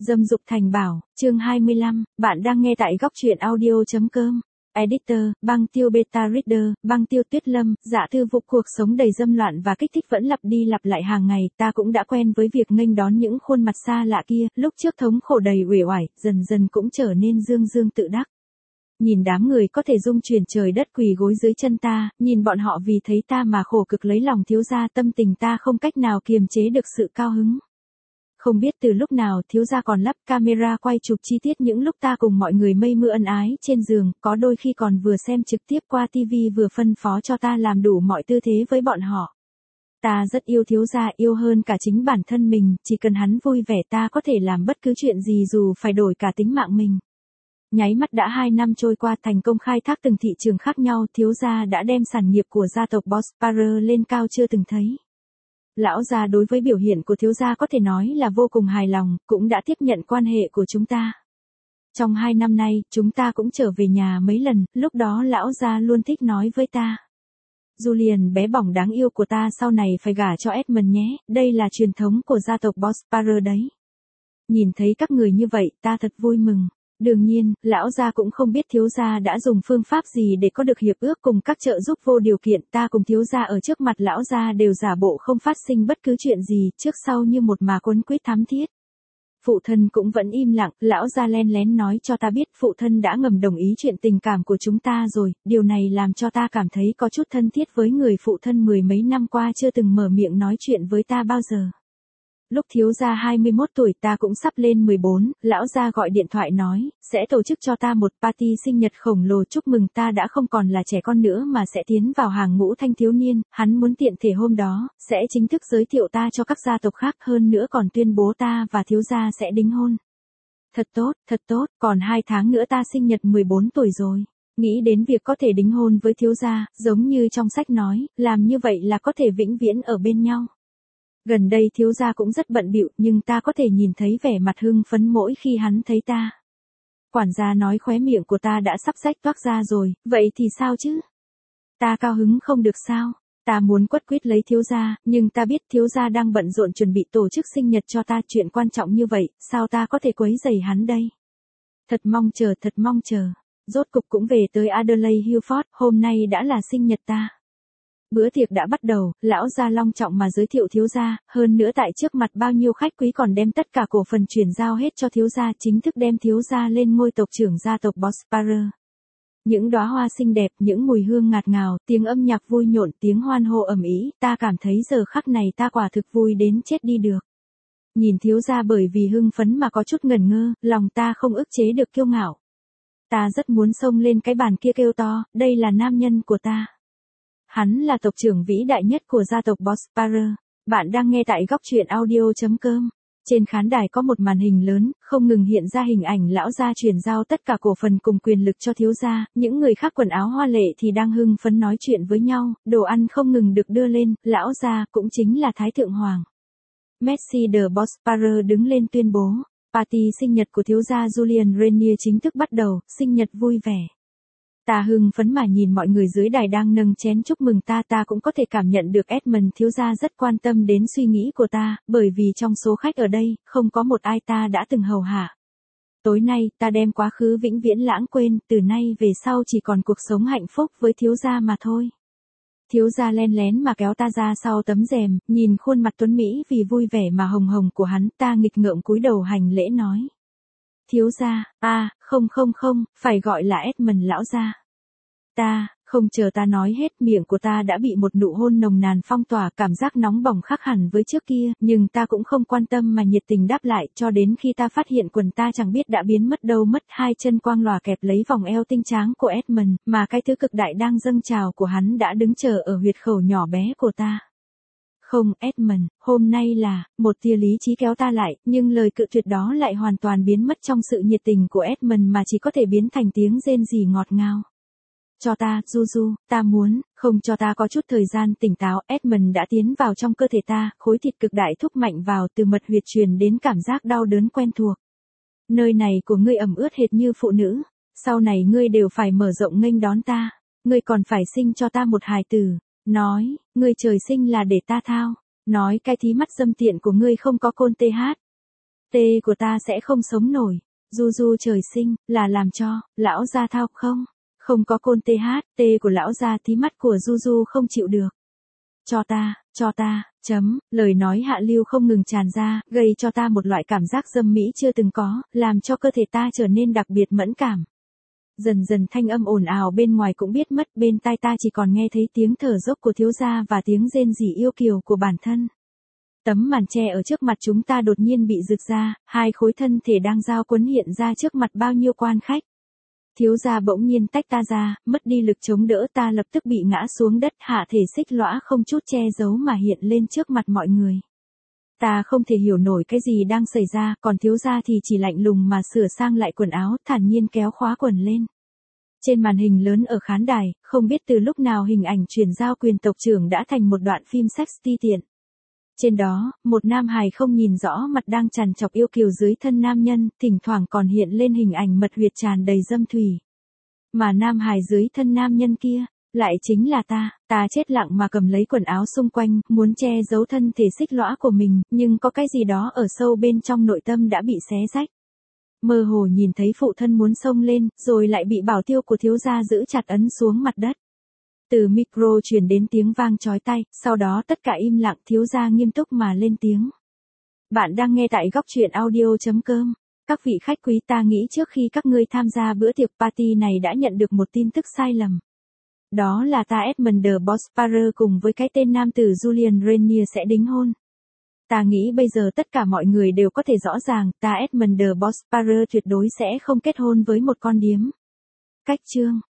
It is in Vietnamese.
Dâm dục thành bảo, chương 25, bạn đang nghe tại góc truyện audio.com. Editor, băng tiêu beta reader, băng tiêu tuyết lâm, dạ thư vụ cuộc sống đầy dâm loạn và kích thích vẫn lặp đi lặp lại hàng ngày, ta cũng đã quen với việc nghênh đón những khuôn mặt xa lạ kia, lúc trước thống khổ đầy uể oải, dần dần cũng trở nên dương dương tự đắc. Nhìn đám người có thể dung chuyển trời đất quỳ gối dưới chân ta, nhìn bọn họ vì thấy ta mà khổ cực lấy lòng thiếu gia, tâm tình ta không cách nào kiềm chế được sự cao hứng. Không biết từ lúc nào thiếu gia còn lắp camera quay chụp chi tiết những lúc ta cùng mọi người mây mưa ân ái trên giường, có đôi khi còn vừa xem trực tiếp qua tivi vừa phân phó cho ta làm đủ mọi tư thế với bọn họ. Ta rất yêu thiếu gia, yêu hơn cả chính bản thân mình, chỉ cần hắn vui vẻ ta có thể làm bất cứ chuyện gì dù phải đổi cả tính mạng mình. Nháy mắt đã 2 năm trôi qua, thành công khai thác từng thị trường khác nhau, thiếu gia đã đem sản nghiệp của gia tộc Bosparer lên cao chưa từng thấy. Lão gia đối với biểu hiện của thiếu gia có thể nói là vô cùng hài lòng, cũng đã tiếp nhận quan hệ của chúng ta. Trong 2 năm nay, chúng ta cũng trở về nhà mấy lần, lúc đó lão gia luôn thích nói với ta. Julian bé bỏng đáng yêu của ta sau này phải gả cho Edmund nhé, đây là truyền thống của gia tộc Bosparer đấy. Nhìn thấy các người như vậy, ta thật vui mừng. Đương nhiên, lão gia cũng không biết thiếu gia đã dùng phương pháp gì để có được hiệp ước cùng các trợ giúp vô điều kiện, ta cùng thiếu gia ở trước mặt lão gia đều giả bộ không phát sinh bất cứ chuyện gì, trước sau như một mà quấn quýt thắm thiết. Phụ thân cũng vẫn im lặng, lão gia len lén nói cho ta biết phụ thân đã ngầm đồng ý chuyện tình cảm của chúng ta rồi, điều này làm cho ta cảm thấy có chút thân thiết với người phụ thân mười mấy năm qua chưa từng mở miệng nói chuyện với ta bao giờ. Lúc thiếu gia 21 tuổi ta cũng sắp lên 14, lão gia gọi điện thoại nói, sẽ tổ chức cho ta một party sinh nhật khổng lồ chúc mừng ta đã không còn là trẻ con nữa mà sẽ tiến vào hàng ngũ thanh thiếu niên, hắn muốn tiện thể hôm đó, sẽ chính thức giới thiệu ta cho các gia tộc khác, hơn nữa còn tuyên bố ta và thiếu gia sẽ đính hôn. Thật tốt, còn 2 tháng nữa ta sinh nhật 14 tuổi rồi. Nghĩ đến việc có thể đính hôn với thiếu gia, giống như trong sách nói, làm như vậy là có thể vĩnh viễn ở bên nhau. Gần đây thiếu gia cũng rất bận bịu, nhưng ta có thể nhìn thấy vẻ mặt hưng phấn mỗi khi hắn thấy ta. Quản gia nói khóe miệng của ta đã sắp rách toác ra rồi, vậy thì sao chứ? Ta cao hứng không được sao? Ta muốn quất quýt lấy thiếu gia, nhưng ta biết thiếu gia đang bận rộn chuẩn bị tổ chức sinh nhật cho ta, chuyện quan trọng như vậy, sao ta có thể quấy rầy hắn đây? Thật mong chờ. Rốt cục cũng về tới Adelaide Hilford, hôm nay đã là sinh nhật ta. Bữa tiệc đã bắt đầu, lão gia long trọng mà giới thiệu thiếu gia, hơn nữa tại trước mặt bao nhiêu khách quý còn đem tất cả cổ phần chuyển giao hết cho thiếu gia, chính thức đem thiếu gia lên ngôi tộc trưởng gia tộc Bosparer. Những đóa hoa xinh đẹp, những mùi hương ngạt ngào, tiếng âm nhạc vui nhộn, tiếng hoan hô ầm ĩ, ta cảm thấy giờ khắc này ta quả thực vui đến chết đi được. Nhìn thiếu gia bởi vì hưng phấn mà có chút ngẩn ngơ, lòng ta không ức chế được kiêu ngạo. Ta rất muốn xông lên cái bàn kia kêu to, đây là nam nhân của ta. Hắn là tộc trưởng vĩ đại nhất của gia tộc Bosparer. Bạn đang nghe tại góc truyện audio.com. Trên khán đài có một màn hình lớn, không ngừng hiện ra hình ảnh lão gia chuyển giao tất cả cổ phần cùng quyền lực cho thiếu gia, những người khác quần áo hoa lệ thì đang hưng phấn nói chuyện với nhau, đồ ăn không ngừng được đưa lên, lão gia cũng chính là Thái Thượng Hoàng Messi de Bosparer đứng lên tuyên bố, party sinh nhật của thiếu gia Julian Renier chính thức bắt đầu, sinh nhật vui vẻ. Ta hưng phấn mà nhìn mọi người dưới đài đang nâng chén chúc mừng ta cũng có thể cảm nhận được Edmund thiếu gia rất quan tâm đến suy nghĩ của ta, bởi vì trong số khách ở đây, không có một ai ta đã từng hầu hạ. Tối nay, ta đem quá khứ vĩnh viễn lãng quên, từ nay về sau chỉ còn cuộc sống hạnh phúc với thiếu gia mà thôi. Thiếu gia len lén mà kéo ta ra sau tấm rèm, nhìn khuôn mặt tuấn Mỹ vì vui vẻ mà hồng hồng của hắn, ta nghịch ngợm cúi đầu hành lễ nói. Thiếu gia, không, phải gọi là Edmund lão gia. Không chờ ta nói hết, miệng của ta đã bị một nụ hôn nồng nàn phong tỏa, cảm giác nóng bỏng khác hẳn với trước kia, nhưng ta cũng không quan tâm mà nhiệt tình đáp lại, cho đến khi ta phát hiện quần ta chẳng biết đã biến mất đâu mất, 2 chân quang lòa kẹp lấy vòng eo tinh tráng của Edmund, mà cái thứ cực đại đang dâng trào của hắn đã đứng chờ ở huyệt khẩu nhỏ bé của ta. Không, Edmund, hôm nay là, một tia lý trí kéo ta lại, nhưng lời cự tuyệt đó lại hoàn toàn biến mất trong sự nhiệt tình của Edmund mà chỉ có thể biến thành tiếng rên rỉ ngọt ngào. Cho ta, Juju, ta muốn, không cho ta có chút thời gian tỉnh táo, Edmund đã tiến vào trong cơ thể ta, khối thịt cực đại thúc mạnh vào, từ mật huyệt truyền đến cảm giác đau đớn quen thuộc. Nơi này của ngươi ẩm ướt hệt như phụ nữ, sau này ngươi đều phải mở rộng nghênh đón ta, ngươi còn phải sinh cho ta một hài tử. Nói, ngươi trời sinh là để ta thao. Nói cái thí mắt dâm tiện của ngươi không có côn TH. tê của ta sẽ không sống nổi. Du du trời sinh, là làm cho, lão gia thao không? Không có côn tê của lão gia tí mắt của du du không chịu được. Cho ta, lời nói hạ lưu không ngừng tràn ra, gây cho ta một loại cảm giác dâm mỹ chưa từng có, làm cho cơ thể ta trở nên đặc biệt mẫn cảm. Dần dần thanh âm ồn ào bên ngoài cũng biết mất, bên tai ta chỉ còn nghe thấy tiếng thở dốc của thiếu gia và tiếng rên rỉ yêu kiều của bản thân. Tấm màn che ở trước mặt chúng ta đột nhiên bị rực ra, hai khối thân thể đang giao quấn hiện ra trước mặt bao nhiêu quan khách. Thiếu gia bỗng nhiên tách ta ra, mất đi lực chống đỡ, ta lập tức bị ngã xuống đất, hạ thể xích lõa không chút che giấu mà hiện lên trước mặt mọi người. Ta không thể hiểu nổi cái gì đang xảy ra, còn thiếu gia thì chỉ lạnh lùng mà sửa sang lại quần áo, thản nhiên kéo khóa quần lên. Trên màn hình lớn ở khán đài, không biết từ lúc nào hình ảnh chuyển giao quyền tộc trưởng đã thành một đoạn phim sex ti tiện. Trên đó, một nam hài không nhìn rõ mặt đang trằn trọc yêu kiều dưới thân nam nhân, thỉnh thoảng còn hiện lên hình ảnh mật huyệt tràn đầy dâm thủy. Mà nam hài dưới thân nam nhân kia, lại chính là ta chết lặng mà cầm lấy quần áo xung quanh, muốn che giấu thân thể xích lõa của mình, nhưng có cái gì đó ở sâu bên trong nội tâm đã bị xé rách. Mơ hồ nhìn thấy phụ thân muốn xông lên, rồi lại bị bảo tiêu của thiếu gia giữ chặt ấn xuống mặt đất. Từ micro truyền đến tiếng vang chói tai, sau đó tất cả im lặng, thiếu gia nghiêm túc mà lên tiếng. Bạn đang nghe tại góc truyện audio.com. Các vị khách quý, ta nghĩ trước khi các ngươi tham gia bữa tiệc party này đã nhận được một tin tức sai lầm. Đó là ta Edmund de Bosparer cùng với cái tên nam tử Julian Rainier sẽ đính hôn. Ta nghĩ bây giờ tất cả mọi người đều có thể rõ ràng, ta Edmund de Bosparer tuyệt đối sẽ không kết hôn với một con điếm. Cách chương